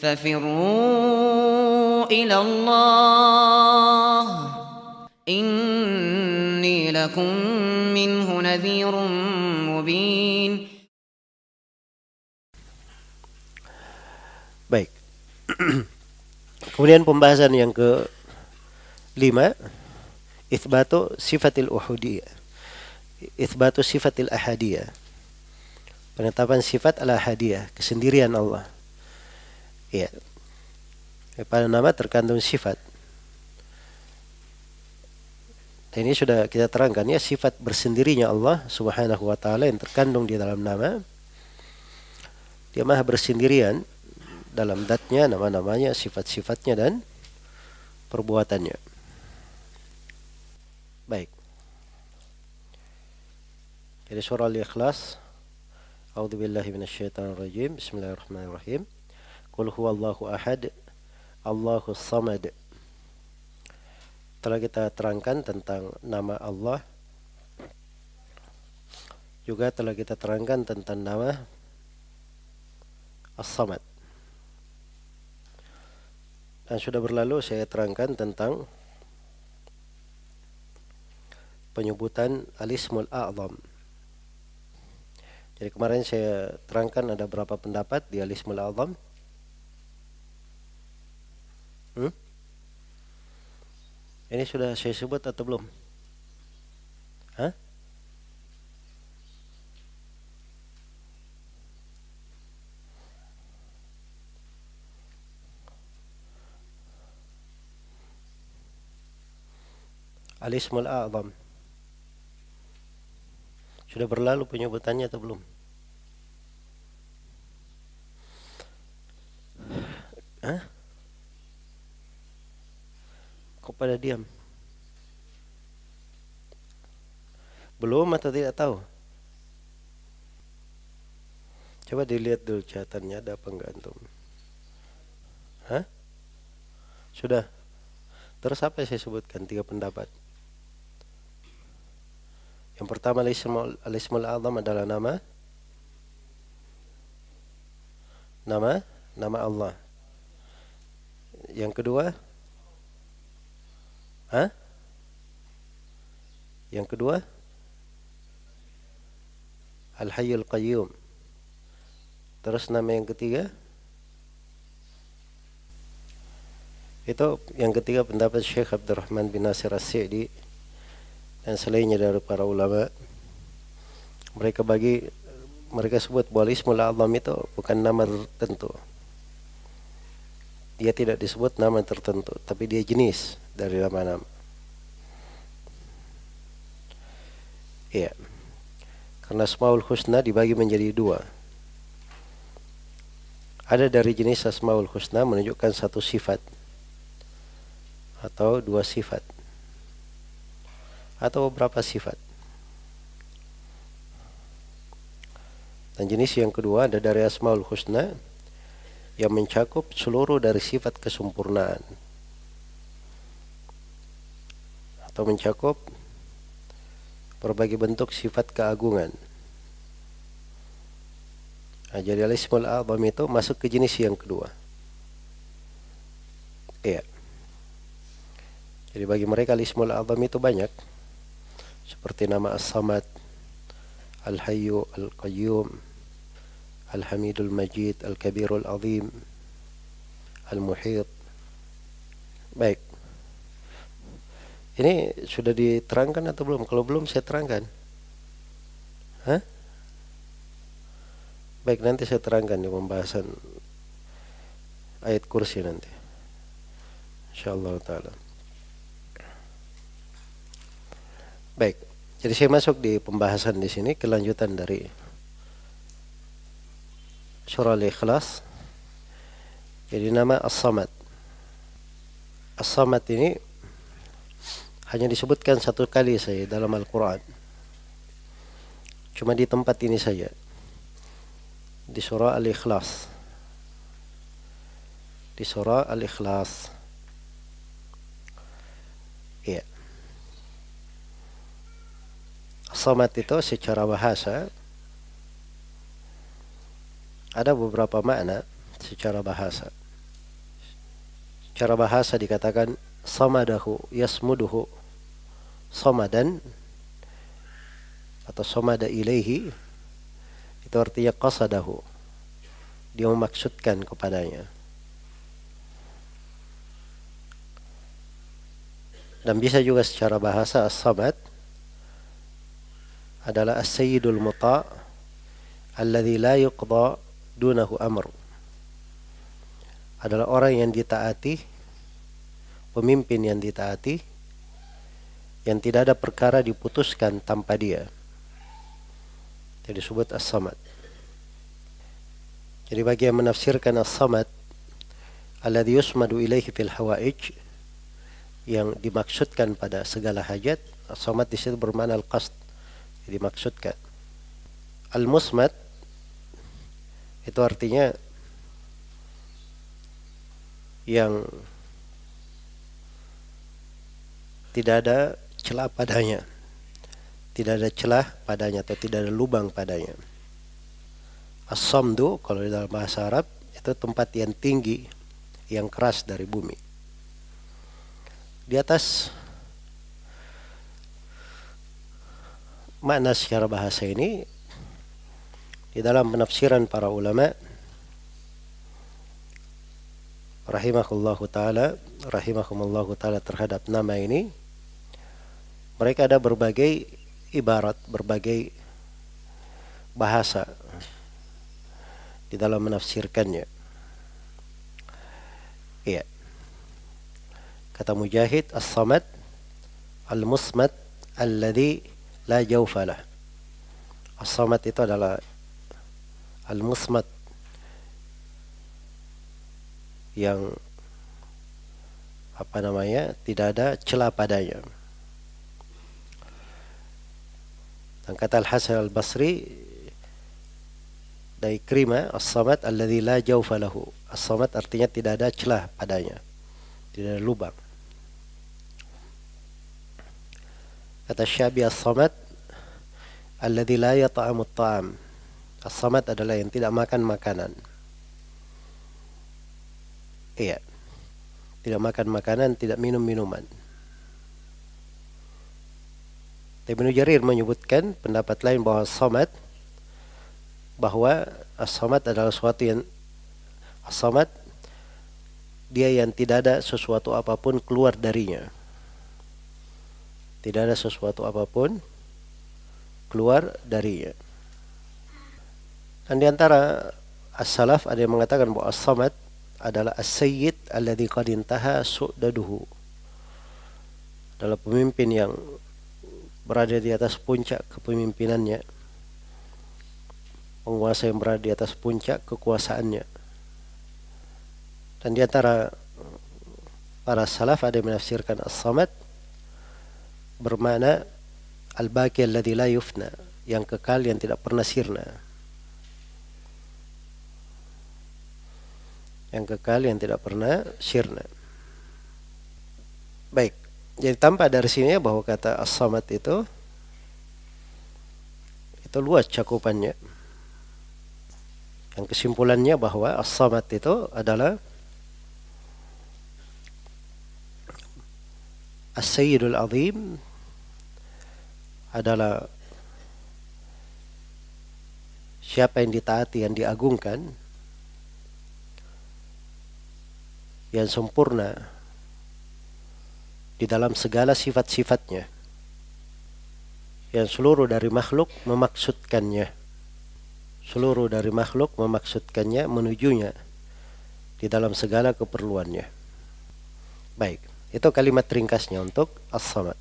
ففروا إلى الله إني لكم منه نذير مبين. Baik. Kemudian pembahasan yang ke-5, itsbatu sifatil uhudiyah, itsbatu sifatil ahadiyah, penetapan sifat al-ahadiyah, kesendirian Allah. Ya, pada nama terkandung sifat. Dan ini sudah kita terangkan ya, sifat bersendirinya Allah Subhanahu wa taala yang terkandung di dalam nama. Dia Maha bersendirian dalam zatnya, nama-namanya, sifat-sifatnya dan perbuatannya. Baik. Jadi surah Al-Ikhlas. A'udzubillahi minasyaitonirrajim. Bismillahirrahmanirrahim. Qul huwallahu ahad, Allahus samad. Telah kita terangkan tentang nama Allah. Juga telah kita terangkan tentang nama As-Samad. Dan sudah berlalu saya terangkan tentang penyebutan Al-Ismul A'zam. Jadi kemarin saya terangkan ada berapa pendapat di Al-Ismul A'zam? Ini sudah saya sebut atau belum? Hah? Al-Ismul A'zam. Sudah berlalu penyebutannya atau belum? Hah? Kok pada diam? Belum atau tidak tahu? Coba dilihat dulu catatannya ada apa enggak antum. Hah? Sudah. Terus apa yang saya sebutkan? 3 pendapat. Yang pertama Al-Ismul A'zam adalah nama Allah. Yang kedua? Yang kedua? Al-Hayyul Qayyum. Terus nama yang ketiga? Itu yang ketiga pendapat Syekh Abdurrahman bin Nasir As-Sa'di dan selainnya dari para ulama. Mereka sebut bahwa Ismul A'zam itu bukan nama tertentu. Dia tidak disebut nama tertentu, tapi dia jenis dari nama-nama. Iya. Karena Asmaul Husna dibagi menjadi 2. Ada dari jenis Asmaul Husna menunjukkan satu sifat atau 2 sifat atau beberapa sifat. Dan jenis yang kedua ada dari Asmaul Husna yang mencakup seluruh dari sifat kesempurnaan atau mencakup berbagai bentuk sifat keagungan. Nah, jadi Al-Ismul A'zam itu masuk ke jenis yang kedua. Iya. Jadi bagi mereka Al-Ismul A'zam itu banyak. Seperti nama As-Samad, Al-Hayyu, Al-Qayyum, Al-Hamidul Majid, Al-Kabirul Azim, Al-Muhit. Baik. Ini sudah diterangkan atau belum? Kalau belum saya terangkan. Hah? Baik, nanti saya terangkan di pembahasan ayat kursi nanti. Insyaallah taala. Baik. Jadi saya masuk di pembahasan di sini, kelanjutan dari surah Al-Ikhlas. Jadi nama As-Samad. As-Samad ini hanya disebutkan 1 kali saja dalam Al-Quran. Cuma di tempat ini saja. Di surah Al-Ikhlas. Di surah Al-Ikhlas. Iya. As-Samad itu secara bahasa ada beberapa makna secara bahasa. secara bahasa dikatakan samadahu yasmuduhu samadan atau samada ilaihi, itu artinya qasadahu, dia memaksudkan kepadanya. Dan bisa juga secara bahasa as-samad adalah as-sayyidul muta' alladhi la yuqda dunahu amr, adalah orang yang ditaati, pemimpin yang ditaati, yang tidak ada perkara diputuskan tanpa dia. Jadi disebut as-samad. Jadi bagi yang menafsirkan as-samad alladhi yusmadu ilaihi fil hawaij, yang dimaksudkan pada segala hajat, as-samad di situ bermakna al-qasd, jadi dimaksudkan. Al-musmad itu artinya yang tidak ada celah padanya, tidak ada celah padanya atau tidak ada lubang padanya. As-samdu kalau di dalam bahasa Arab itu tempat yang tinggi, yang keras dari bumi. Di atas makna secara bahasa ini, di dalam penafsiran para ulama rahimahumullahu taala terhadap nama ini, mereka ada berbagai ibarat, berbagai bahasa di dalam menafsirkannya. Iya. Kata Mujahid, as-samad al-musmad alladhi la jawfalah. As-samad itu adalah al-musmad yang tidak ada celah padanya. Dan kata Al-Hasan Al-Basri dari Ikrimah, as-samad alladhi la jawfalahu. As-samad artinya tidak ada celah padanya, tidak ada lubang. Kata Syabi, as-samad alladhi la yata'amu at-ta'am. As-samad adalah yang tidak makan makanan. Iya, tidak makan makanan, tidak minum minuman. Ibnu Jarir menyebutkan pendapat lain bahwa as-samad adalah sesuatu yang as-samad, dia yang tidak ada sesuatu apapun keluar darinya. Tidak ada sesuatu apapun keluar darinya. Dan di antara as-salaf ada yang mengatakan bahwa as-samad adalah as-sayyid alladhi qad intaha su'daduhu, adalah pemimpin yang berada di atas puncak kepemimpinannya, penguasa yang berada di atas puncak kekuasaannya. Dan di antara para salaf ada yang menafsirkan as-samad bermakna al-baqi alladhi la yufna, yang kekal, yang tidak pernah sirna. Yang kekal, yang tidak pernah sirna. Baik, jadi tampak dari sini bahwa kata as-samad itu luas cakupannya. Yang kesimpulannya bahwa as-samad itu adalah as-sayyidul azim, adalah siapa yang ditaati, yang diagungkan, yang sempurna di dalam segala sifat-sifatnya, yang seluruh dari makhluk memaksudkannya, menujunya di dalam segala keperluannya. Baik, itu kalimat ringkasnya untuk as-samad.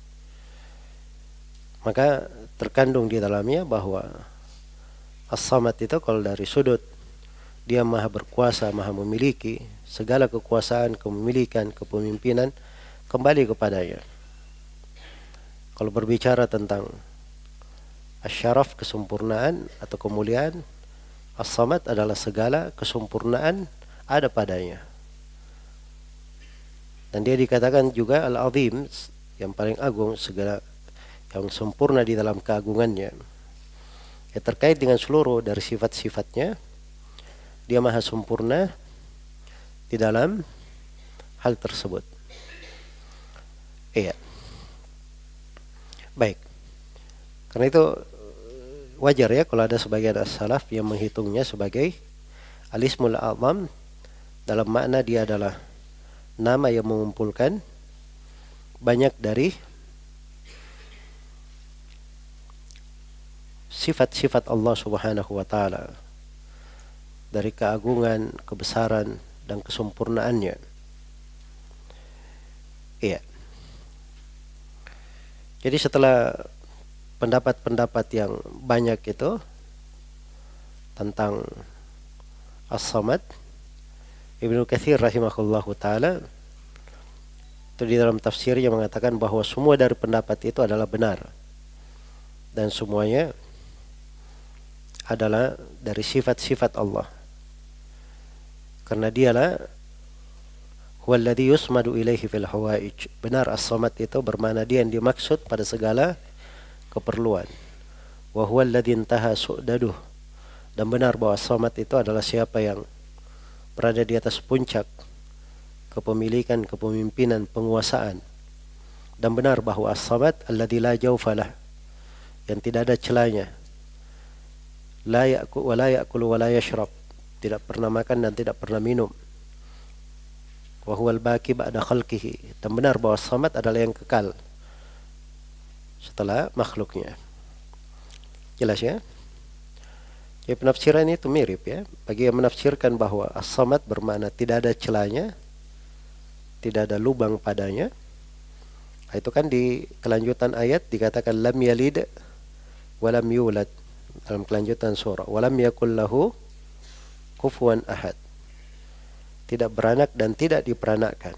Maka terkandung di dalamnya bahwa as-samad itu kalau dari sudut dia maha berkuasa, maha memiliki, segala kekuasaan, kepemilikan, kepemimpinan kembali kepadanya. Kalau berbicara tentang asyaraf, kesempurnaan atau kemuliaan, as-samad adalah segala kesempurnaan ada padanya. Dan dia dikatakan juga al-azim, yang paling agung, segala yang sempurna di dalam keagungannya. Ya, terkait dengan seluruh dari sifat-sifatnya, dia maha sempurna di dalam hal tersebut. Iya. Baik. Karena itu wajar ya kalau ada sebagian as-salaf yang menghitungnya sebagai al-ismul a'zam, dalam makna dia adalah nama yang mengumpulkan banyak dari sifat-sifat Allah Subhanahu wa taala, dari keagungan, kebesaran dan kesempurnaannya. Iya. Jadi setelah pendapat-pendapat yang banyak itu tentang As-Samad, Ibnu Katsir rahimahullahu taala itu di dalam tafsirnya mengatakan bahwa semua dari pendapat itu adalah benar dan semuanya adalah dari sifat-sifat Allah. Karena dialah huwallazi yusmadu ilaihi fil hawaij. Benar, As-Samad itu bermakna dia yang dimaksud pada segala keperluan. Wa huwallazi intaha su'daduh. Dan benar bahwa As-Samad itu adalah siapa yang berada di atas puncak kepemilikan, kepemimpinan, penguasaan. Dan benar bahwa As-Samad alladzi la jawfalah, yang tidak ada celahnya. La ya'kul wa la ya'kulu wa la yashrab, tidak pernah makan dan tidak pernah minum. Wa huwal baqi ba'da khalqihi, dan benar bahwa As-Samad adalah yang kekal setelah makhluknya. Jelas ya? Ya, penafsiran itu mirip ya. Bagi yang menafsirkan bahwa As-Samad bermakna tidak ada celahnya, tidak ada lubang padanya, itu kan di kelanjutan ayat dikatakan lam yalid wa lam yulad, dalam kelanjutan surah, wa lam yakul lahu kufuwan ahad, tidak beranak dan tidak diperanakkan.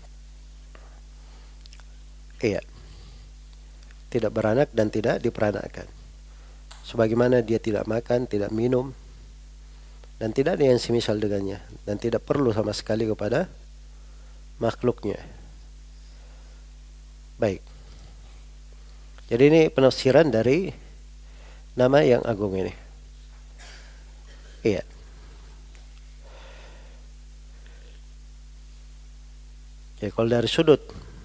Iya, tidak beranak dan tidak diperanakkan. Sebagaimana dia tidak makan, tidak minum, dan tidak ada yang semisal dengannya, dan tidak perlu sama sekali kepada makhluknya. Baik. Jadi ini penafsiran dari nama yang agung ini. Iya. Jadi kalau dari sudut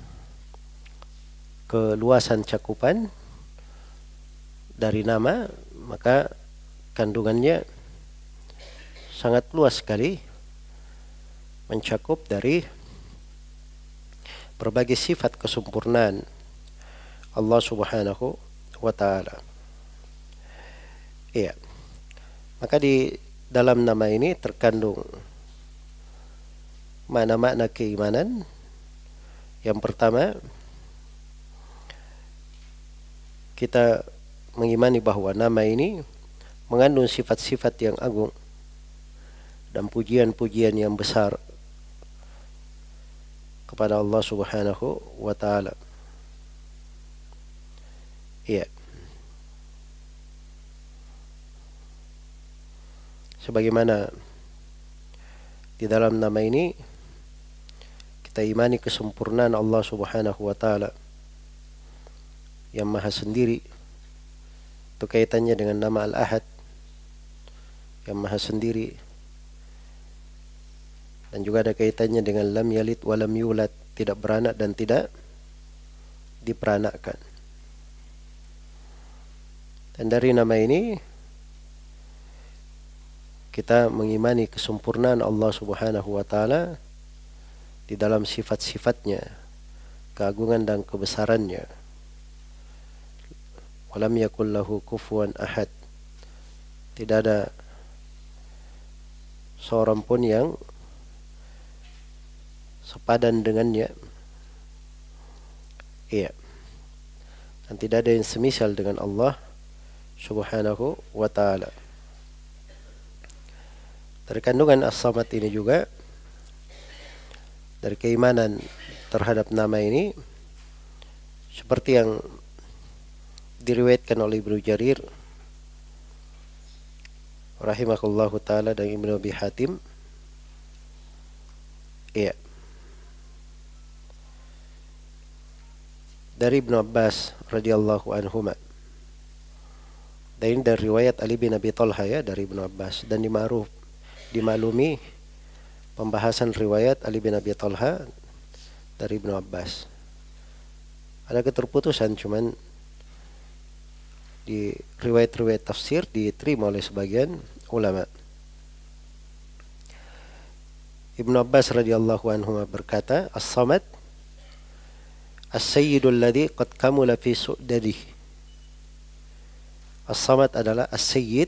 keluasan cakupan dari nama, maka kandungannya sangat luas sekali, mencakup dari berbagai sifat kesempurnaan Allah Subhanahu wa taala. Iya. Maka di dalam nama ini terkandung makna-makna keimanan. Yang pertama, kita mengimani bahwa nama ini mengandung sifat-sifat yang agung dan pujian-pujian yang besar kepada Allah Subhanahu wa taala. Iya. Sebagaimana di dalam nama ini kita imani kesempurnaan Allah Subhanahu wa taala yang maha sendiri. Itu kaitannya dengan nama Al-Ahad, yang maha sendiri. Dan juga ada kaitannya dengan lam yalid wa lam yulad, tidak beranak dan tidak diperanakkan. Dan dari nama ini kita mengimani kesempurnaan Allah Subhanahu wa taala di dalam sifat-sifatnya, keagungan dan kebesarannya. Walam yakul lahu kufuwan ahad, tidak ada seorang pun yang sepadan dengannya. Iya. Dan tidak ada yang semisal dengan Allah Subhanahu wa taala. Dari kandungan As-Samad ini juga, dari keimanan terhadap nama ini, seperti yang diriwayatkan oleh Ibnu Jarir rahimahullahu taala dan Ibnu Abi Hatim. Iya. Dari Ibnu Abbas radhiyallahu anhuma. Dan ini dari riwayat Ali bin Abi Thalha ya, dari Ibnu Abbas, dan dimaklumi pembahasan riwayat Ali bin Abi Thalha dari Ibnu Abbas. Ada keterputusan, cuman di riwayat-riwayat tafsir diterima oleh sebagian ulama. Ibnu Abbas radhiyallahu anhu berkata, "As-Samad as-sayyidul ladzi qad kamula fi su'dadihi." As-Samad adalah as-sayyid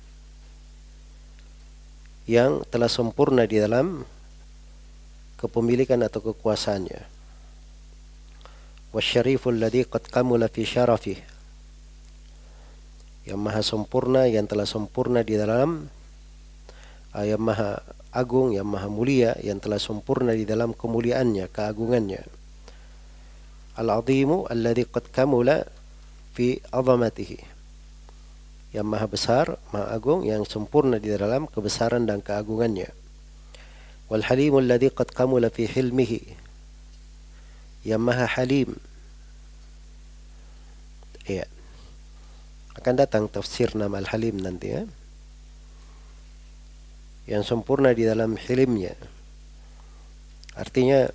yang telah sempurna di dalam kepemilikan atau kekuasaannya. Wasyariful ladzi qad kamula fi syarafihi, yang maha sempurna, yang telah sempurna di dalam yang maha agung, yang maha mulia, yang telah sempurna di dalam kemuliaannya, keagungannya. Al-azimu alladzi qad kamula fi azamatihi, yang maha besar, maha agung, yang sempurna di dalam kebesaran dan keagungannya. Wal halimul ladzi qad kamula fi hilmihi, yang maha halim. Ya, akan datang tafsir nama Al-Halim nanti ya. Yang sempurna di dalam hilimnya. Artinya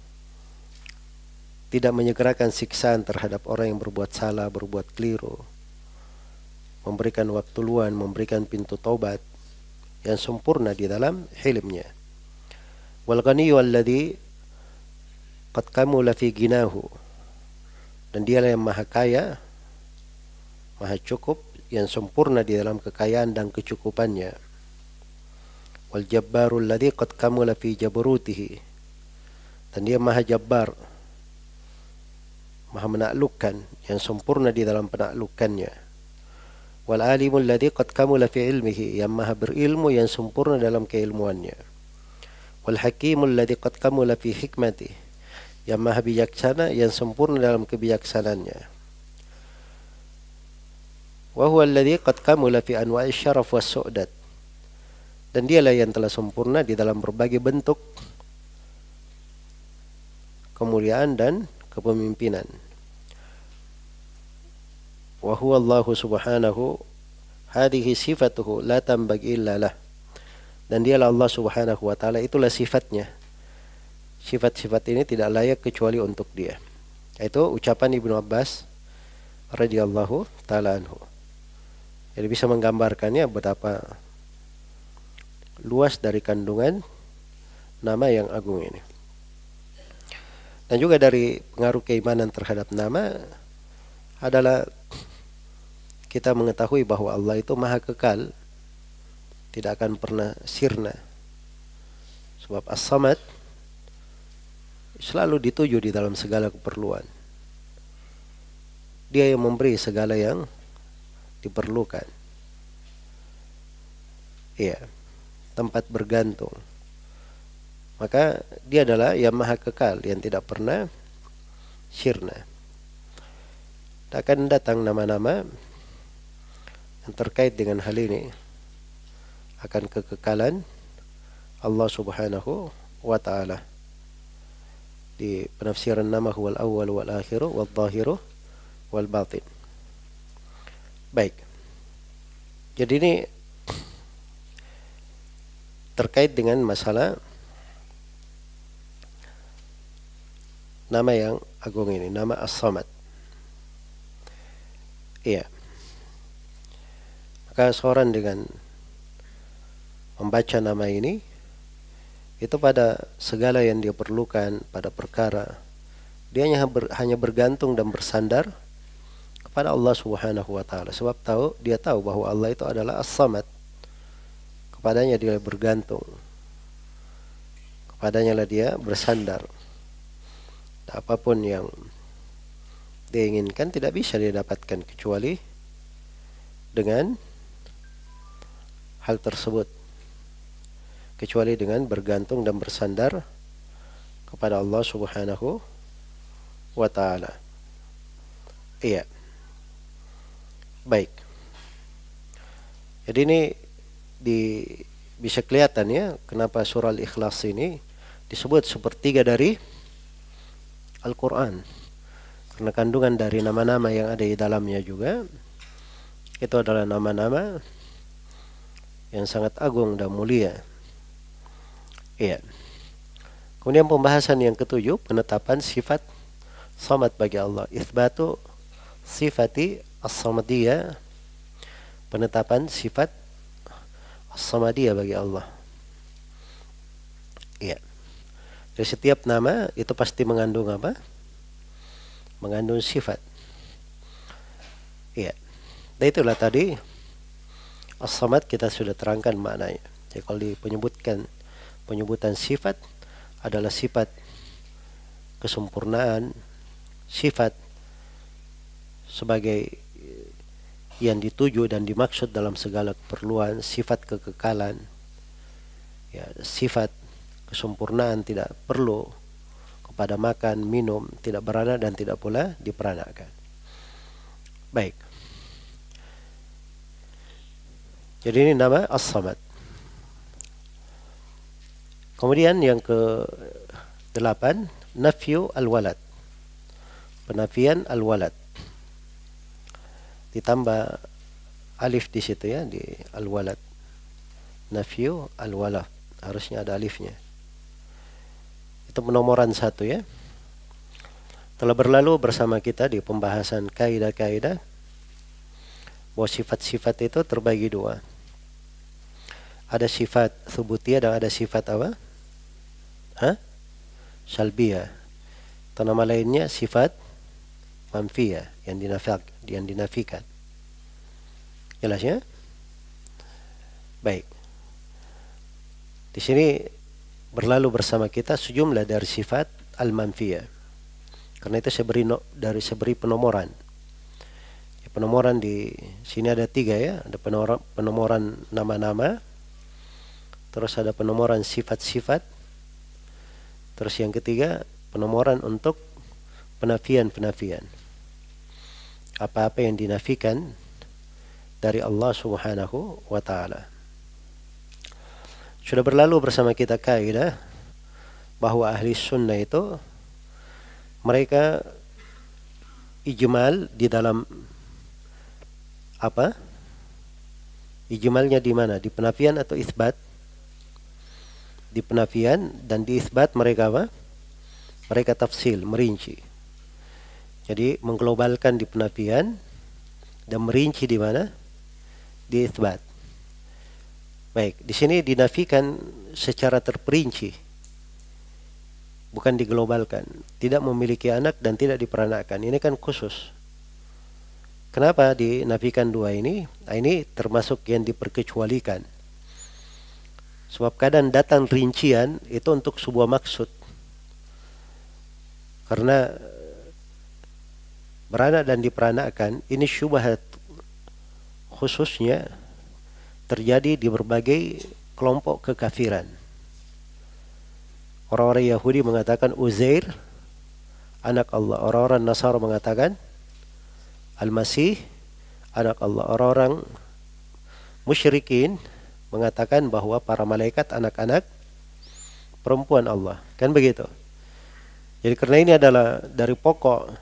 tidak menyegerakan siksaan terhadap orang yang berbuat salah, berbuat keliru. Memberikan waktu luang, memberikan pintu taubat. Yang sempurna di dalam hilimnya. Wal ghaniyyu alladzi qad kamula fi ginahu, dan dialah yang maha kaya, maha cukup, yang sempurna di dalam kekayaan dan kecukupannya. Wal jabbarul ladzi qad kamula fi jabarutihi, dan dia maha jabbar, maha menaklukkan, yang sempurna di dalam penaklukannya. Wal alimul ladzi qad kamula fi ilmihi, yang maha berilmu, yang sempurna dalam keilmuannya. Wal hakimul ladzi qad kamula fi hikmatihi, yang maha bijaksana, yang sempurna dalam kebijaksanaannya. Wa huwa alladzi qad kamula fi anwa'i syaraf was su'dad, dan dialah yang telah sempurna di dalam berbagai bentuk kemuliaan dan kepemimpinan. Wa huwa Allah subhanahu hadhihi sifatuhu la tanbaghi illa lah, dan dialah Allah subhanahu wa ta'ala, itulah sifatnya. Sifat-sifat ini tidak layak kecuali untuk dia. Itu ucapan Ibnu Abbas radhiyallahu ta'ala anhu. Jadi bisa menggambarkannya betapa luas dari kandungan nama yang agung ini. Dan juga dari pengaruh keimanan terhadap nama adalah kita mengetahui bahwa Allah itu maha kekal, tidak akan pernah sirna. Sebab As-Samad selalu dituju di dalam segala keperluan. Dia yang memberi segala yang diperlukan. Iya, tempat bergantung. Maka dia adalah yang maha kekal, yang tidak pernah sirna. Akan datang nama-nama yang terkait dengan hal ini, akan kekekalan Allah subhanahu wa ta'ala. Di penafsiran nama huwal awwal wal akhiru wal zahiru wal batin. Baik. Jadi ini terkait dengan masalah nama yang agung ini, nama As-Samad. Iya. Maka seorang dengan membaca nama ini, itu pada segala yang dia perlukan, pada perkara, dia hanya bergantung dan bersandar kepada Allah subhanahu wa ta'ala. Sebab dia tahu bahwa Allah itu adalah As-Samad. Kepadanya dia bergantung, kepadanya lah dia bersandar. Apapun yang dia inginkan tidak bisa dia dapatkan kecuali dengan hal tersebut, kecuali dengan bergantung dan bersandar kepada Allah subhanahu wa ta'ala. Iya. Baik. Jadi ini bisa kelihatan ya kenapa surah Al-Ikhlas ini disebut sepertiga dari Al-Quran. Karena kandungan dari nama-nama yang ada di dalamnya juga itu adalah nama-nama yang sangat agung dan mulia. Iya. Kemudian pembahasan yang ketujuh, penetapan sifat samad bagi Allah. Itsbatu sifati as-samadiyah, penetapan sifat as-samadiyah bagi Allah. Iya. Jadi setiap nama itu pasti mengandung apa? Mengandung sifat. Iya. Dan itulah tadi as-samad kita sudah terangkan maknanya. Jadi kalau penyebutan sifat adalah sifat kesempurnaan, sifat sebagai yang dituju dan dimaksud dalam segala keperluan, sifat kekekalan, ya, sifat kesempurnaan, tidak perlu kepada makan, minum, tidak beranak dan tidak pula diperanakkan. Baik. Jadi ini nama As-Samad. Kemudian yang ke-8, nafyu al-walad. Penafian al-walad. Ditambah alif di situ ya, di al-walad. Nafyu al-walad. Harusnya ada alifnya. Itu penomoran 1 ya. Telah berlalu bersama kita di pembahasan kaidah-kaidah bahwa sifat-sifat itu terbagi 2. Ada sifat thubutiyah dan ada sifat apa? Salbiyah. Atau nama lainnya sifat manfiyah yang dinafikan. Jelas ya? Baik. Di sini berlalu bersama kita sejumlah dari sifat al-manfiyah. Karena itu saya beri penomoran. Penomoran di sini ada 3 ya. Ada penomoran nama-nama. Terus ada penomoran sifat-sifat. Terus yang ketiga, penomoran untuk penafian-penafian. Apa-apa yang dinafikan dari Allah Subhanahu wa ta'ala. Sudah berlalu bersama kita kaidah bahwa ahli sunnah itu mereka ijmal di dalam apa? Ijmalnya di mana? Di penafian atau isbat? Di penafian, dan di isbat mereka apa? Mereka tafsil, merinci. Jadi mengglobalkan di penafian dan merinci di mana? Di isbat. Baik, di sini dinafikan secara terperinci. Bukan diglobalkan. Tidak memiliki anak dan tidak diperanakkan. Ini kan khusus. Kenapa dinafikan 2 ini? Nah, ini termasuk yang diperkecualikan. Sebab kadang datang rincian itu untuk sebuah maksud. Karena beranak dan diperanakkan ini syubhat khususnya terjadi di berbagai kelompok kekafiran. Orang-orang Yahudi mengatakan Uzair anak Allah. Orang-orang Nasara mengatakan Al-Masih anak Allah. Orang-orang musyrikin mengatakan bahwa para malaikat anak-anak perempuan Allah. Kan begitu. Jadi karena ini adalah dari pokok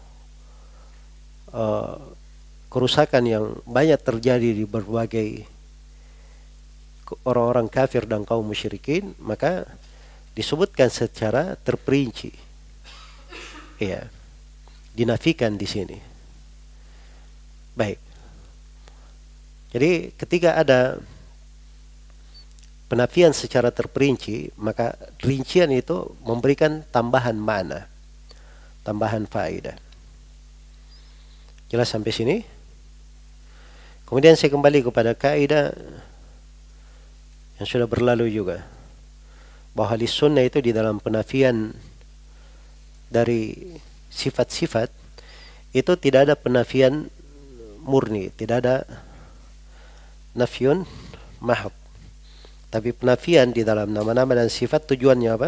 kerusakan yang banyak terjadi di berbagai orang-orang kafir dan kaum musyrikin, maka disebutkan secara terperinci. Iya. Dinafikan di sini. Baik. Jadi ketika ada penafian secara terperinci, maka rincian itu memberikan tambahan makna, tambahan faedah. Jelas sampai sini? Kemudian saya kembali kepada kaidah yang sudah berlalu juga, bahwa ahli sunnah itu di dalam penafian dari sifat-sifat itu tidak ada penafian murni, tidak ada nafyun mahd. Tapi penafian di dalam nama-nama dan sifat tujuannya apa?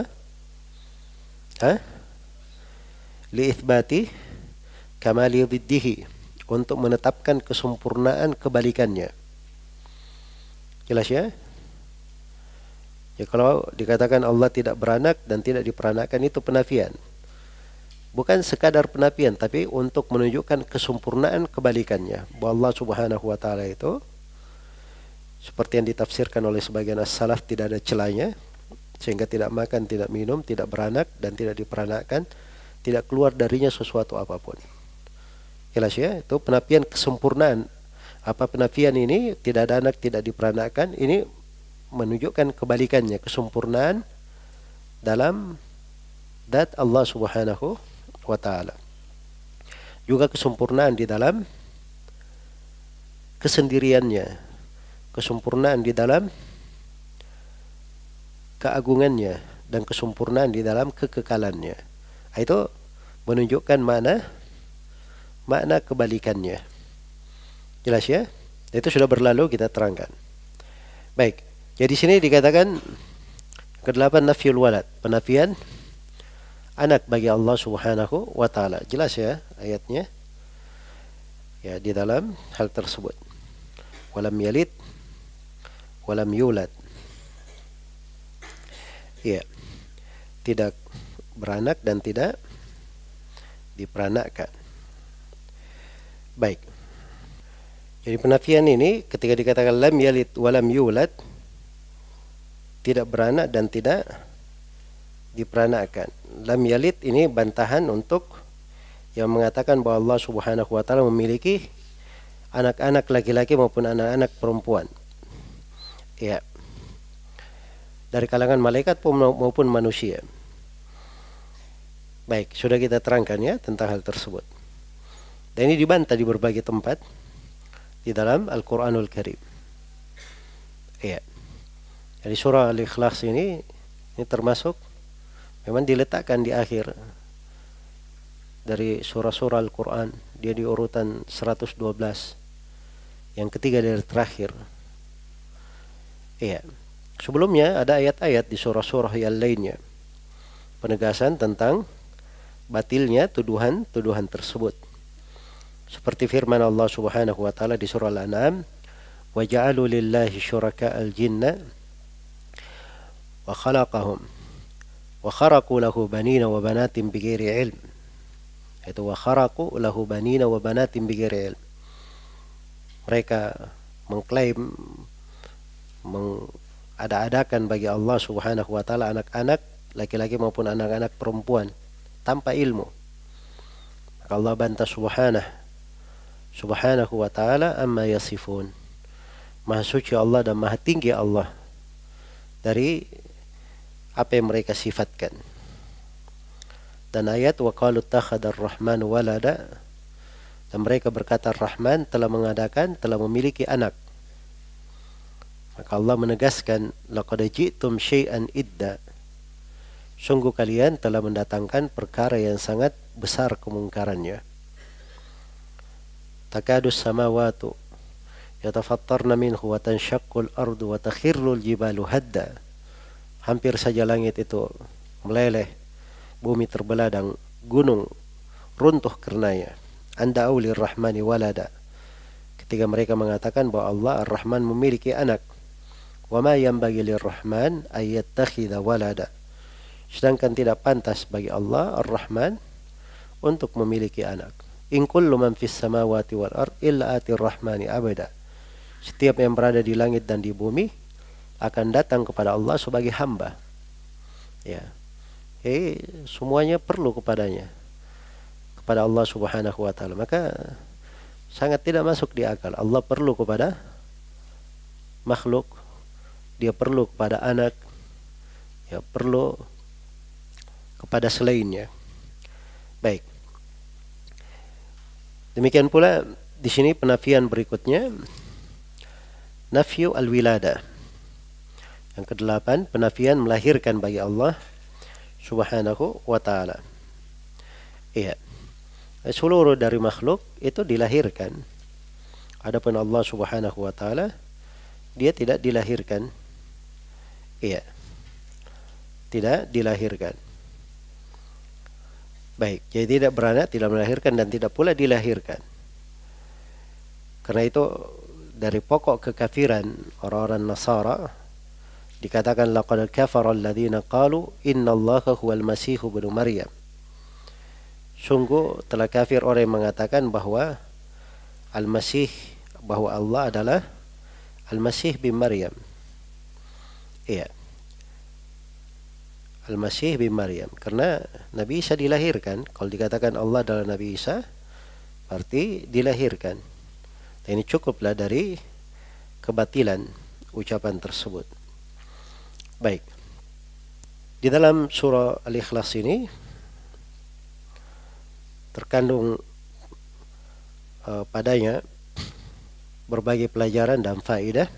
Li'ithbati kamali dhiddihi, untuk menetapkan kesempurnaan kebalikannya. Jelas ya? Ya, kalau dikatakan Allah tidak beranak dan tidak diperanakkan, itu penafian. Bukan sekadar penafian, tapi untuk menunjukkan kesempurnaan kebalikannya. Bahwa Allah Subhanahu wa ta'ala itu seperti yang ditafsirkan oleh sebagian as-salaf tidak ada celahnya, sehingga tidak makan, tidak minum, tidak beranak dan tidak diperanakkan, tidak keluar darinya sesuatu apapun. Jelas ya, itu penafian kesempurnaan. Apa penafian ini? Tidak ada anak, tidak diperanakkan. Ini menunjukkan kebalikannya, kesempurnaan dalam zat Allah Subhanahu wa taala. Juga kesempurnaan di dalam kesendiriannya, kesempurnaan di dalam keagungannya, dan kesempurnaan di dalam kekekalannya. Itu menunjukkan makna kebalikannya. Jelas ya? Itu sudah berlalu, kita terangkan. Baik. Jadi sini dikatakan ke-8 nafyul walad, penafian anak bagi Allah Subhanahu wa taala. Jelas ya ayatnya? Ya, di dalam hal tersebut. Walam yalid walam yulad. Ya. Tidak beranak dan tidak diperanakkan. Baik. Jadi penafian ini ketika dikatakan lam yalid walam yulad, tidak beranak dan tidak diperanakkan. Lam yalid ini bantahan untuk yang mengatakan bahwa Allah Subhanahu wa taala memiliki anak-anak laki-laki maupun anak-anak perempuan. Ya. Dari kalangan malaikat maupun manusia. Baik, sudah kita terangkan ya tentang hal tersebut. Dan ini dibantah di berbagai tempat di dalam Al-Qur'anul Karim. Ya. Jadi surah Al-Ikhlas ini termasuk memang diletakkan di akhir dari surah-surah Al-Quran. Dia di urutan 112, yang ketiga dari terakhir. Iya. Sebelumnya ada ayat-ayat di surah-surah yang lainnya, penegasan tentang batilnya tuduhan-tuduhan tersebut. Seperti firman Allah Subhanahu wa taala di surah Al-An'am, "Wa ja'alu lillahi syuraka'al jinna wa khalaqahum wa kharaqu lahu banina wa banatin bighairi ilm." Itu wa kharaqu lahu banina wa banatin bighairi ilm. Mereka mengklaim mengada-adakan bagi Allah Subhanahu wa taala anak-anak laki-laki maupun anak-anak perempuan tanpa ilmu. Maka Allah bantah Subhanahu wa taala amma yasifun. Maha suci Allah dan maha tinggi Allah dari apa yang mereka sifatkan. Dan ayat wa qalu takhadar rahman walada, dan mereka berkata Rahman telah memiliki anak. Maka Allah menegaskan laqad ji'tum syai'an idda, sungguh kalian telah mendatangkan perkara yang sangat besar kemungkarannya. Takadus samawatu yatafattarna minhu wa tanshaqqul ardu wa takhirrul jibalu hadda. Hampir saja langit itu meleleh, bumi terbelah dan gunung runtuh karenanya. Anda aulir rahmani walada, ketika mereka mengatakan bahwa Allah Ar-Rahman memiliki anak. Wa ma yanbaghi lir-Rahman ay yattakhidha walada, sedangkan tidak pantas bagi Allah Ar-Rahman untuk memiliki anak. In kullu man fis samawati wal ard illa atir rahmani abada. Setiap yang berada di langit dan di bumi akan datang kepada Allah sebagai hamba. Ya. Semuanya perlu kepadanya, kepada Allah Subhanahu wa taala. Maka sangat tidak masuk di akal Allah perlu kepada makhluk, dia perlu kepada anak, ya perlu kepada selainnya. Baik. Demikian pula di sini penafian berikutnya, nafyu al-wilada. Yang ke-8, penafian melahirkan bagi Allah Subhanahu wa taala. Iya. Seluruh dari makhluk itu dilahirkan. Adapun Allah Subhanahu wa taala dia tidak dilahirkan. Iya. Tidak dilahirkan. Baik, jadi tidak beranak, tidak melahirkan dan tidak pula dilahirkan. Karena itu dari pokok kekafiran orang-orang Nasara dikatakan laqad kafara alladziina qalu innallaha huwal masih ibnu Maryam. Sungguh telah kafir orang yang mengatakan bahwa Al-Masih, bahwa Allah adalah Al-Masih bin Maryam. Iya. Al-Masih bin Maryam. Karena Nabi Isa dilahirkan. Kalau dikatakan Allah adalah Nabi Isa, berarti dilahirkan. Dan ini cukuplah dari kebatilan ucapan tersebut. Baik. Di dalam surah Al-Ikhlas ini terkandung padanya berbagai pelajaran dan faedah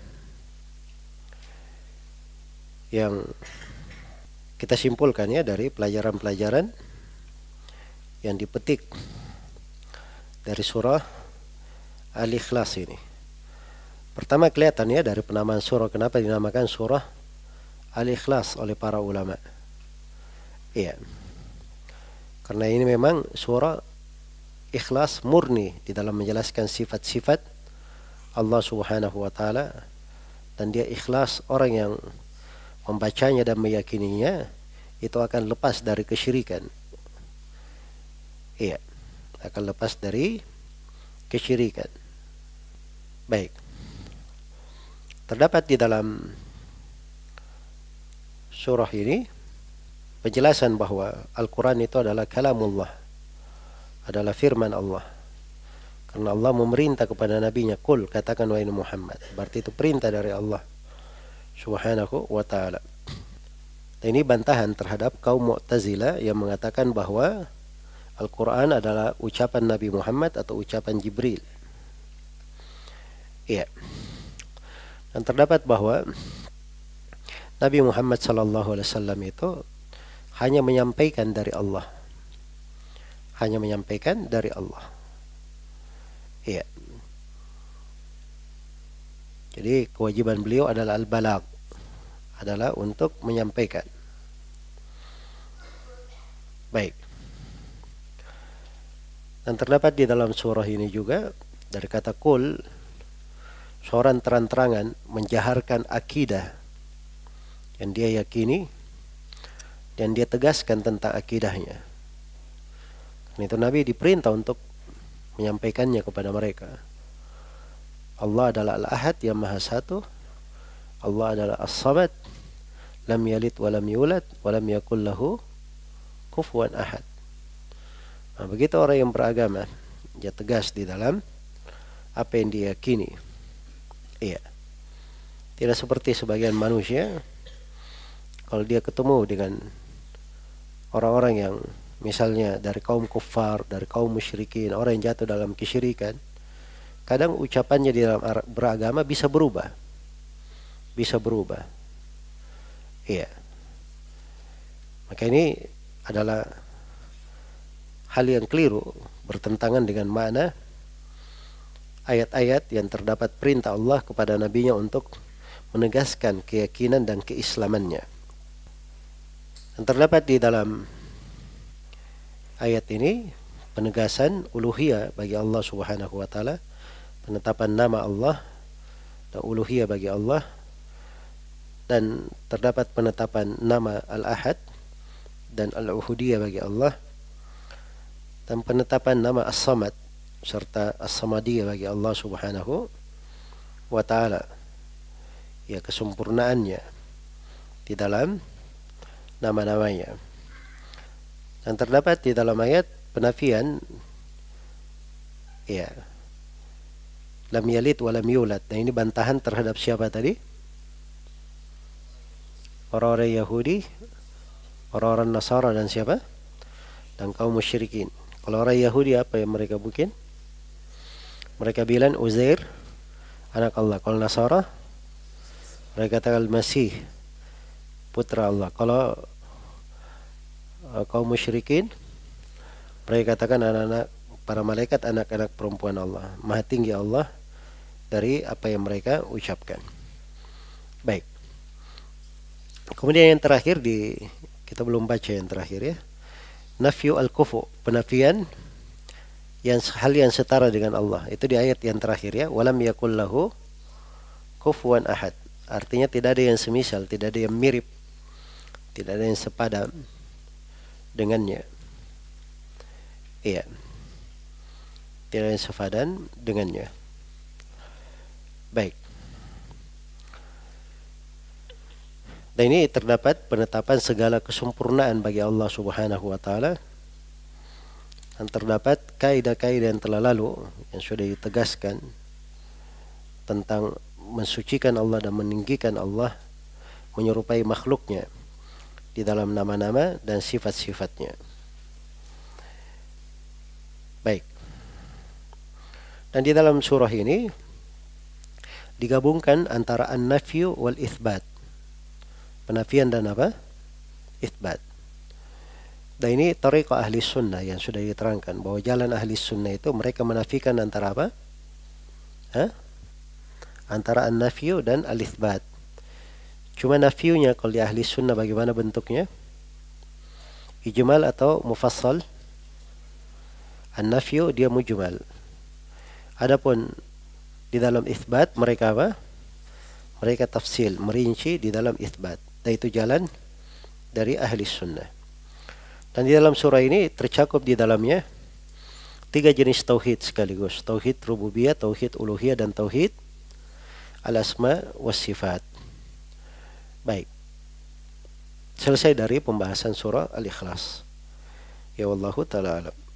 yang kita simpulkan ya dari pelajaran-pelajaran yang dipetik dari surah Al-Ikhlas ini. Pertama kelihatan ya dari penamaan surah, kenapa dinamakan surah Al-Ikhlas oleh para ulama. Iya. Karena ini memang surah ikhlas murni di dalam menjelaskan sifat-sifat Allah Subhanahu wa taala, dan dia ikhlas, orang yang membacanya dan meyakininya itu akan lepas dari kesyirikan. Iya, akan lepas dari kesyirikan. Baik. Terdapat di dalam surah ini penjelasan bahwa Al-Quran itu adalah kalamullah, adalah firman Allah. Karena Allah memerintah kepada nabinya, "Qul," katakan wahai Muhammad. Berarti itu perintah dari Allah Subhanahu wa ta'ala. Dan ini bantahan terhadap kaum Mu'tazilah yang mengatakan bahwa Al-Quran adalah ucapan Nabi Muhammad atau ucapan Jibril. Iya. Dan terdapat bahwa Nabi Muhammad SAW itu hanya menyampaikan dari Allah. Hanya menyampaikan dari Allah. Iya. Jadi kewajiban beliau adalah al-balagh, adalah untuk menyampaikan. Baik. Dan terdapat di dalam surah ini juga dari kata qul, seorang terang-terangan menjaharkan akidah yang dia yakini dan dia tegaskan tentang akidahnya. Karena itu Nabi diperintah untuk menyampaikannya kepada mereka. Allah adalah Al-Ahad yang Maha Satu. Allah adalah As-Samad, lam yalid wa lam yulad wa lam yakul lahu kufuwan ahad. Nah, begitu orang yang beragama, dia tegas di dalam apa yang dia yakini. Iya. Tidak seperti sebagian manusia, kalau dia ketemu dengan orang-orang yang misalnya dari kaum kufar, dari kaum musyrikin, orang yang jatuh dalam kesyirikan, kadang ucapannya di dalam beragama bisa berubah. Bisa berubah. Iya. Maka ini adalah hal yang keliru, bertentangan dengan makna ayat-ayat yang terdapat perintah Allah kepada nabinya untuk menegaskan keyakinan dan keislamannya. Dan terdapat di dalam ayat ini penegasan uluhiyah bagi Allah Subhanahu wa taala, penetapan nama Allah dan uluhiyah bagi Allah, dan terdapat penetapan nama Al-Ahad dan Al-Uhudiyah bagi Allah, dan penetapan nama As-Samad serta As-Samadiyah bagi Allah Subhanahu wa taala. Ya, kesempurnaannya di dalam nama-namanya. Dan terdapat di dalam ayat penafian, ya, lam yalid wa lam yulad. Nah, ini bantahan terhadap siapa tadi? Orang-orang Yahudi, orang-orang Nasara, dan siapa? Dan kaum musyrikin. Kalau orang Yahudi apa yang mereka bikin? Mereka bilang Uzair anak Allah. Kalau Nasara, mereka katakan Masih putra Allah. Kalau kaum musyrikin, mereka katakan anak-anak para malaikat, anak-anak perempuan Allah. Maha tinggi Allah dari apa yang mereka ucapkan. Baik. Kemudian yang terakhir kita belum baca yang terakhir ya. Nafyu al-kufu, penafian hal yang setara dengan Allah. Itu di ayat yang terakhir ya. Walam yakul lahu kufuwan ahad. Artinya tidak ada yang semisal, tidak ada yang mirip, tidak ada yang sepadan dengannya. Iya. Tidak ada yang sepadan dengannya. Baik. Dan ini terdapat penetapan segala kesempurnaan bagi Allah Subhanahu wa taala. Dan terdapat kaidah-kaidah yang telah lalu yang sudah ditegaskan tentang mensucikan Allah dan meninggikan Allah, menyerupai makhluknya di dalam nama-nama dan sifat-sifatnya. Baik. Dan di dalam surah ini digabungkan antara an-nafyu wal itsbat. Penafian dan apa? Itsbat. Dan ini tariqah ahli sunnah yang sudah diterangkan bahwa jalan ahli sunnah itu mereka menafikan antara apa? Antara an-nafyu dan al-itsbat. Cuma nafiyunya kalau di ahli sunnah bagaimana bentuknya? Ijmal atau mufassal? An-nafyu dia mujmal. Adapun di dalam itsbat mereka apa? Mereka tafsil, merinci di dalam itsbat. Dan itu jalan dari ahli sunnah. Dan di dalam surah ini tercakup di dalamnya 3 jenis tauhid sekaligus. Tauhid rububiyah, tauhid uluhiyah, dan tauhid al-asma was sifat. Baik. Selesai dari pembahasan surah Al-Ikhlas. Ya wallahu ta'ala alam.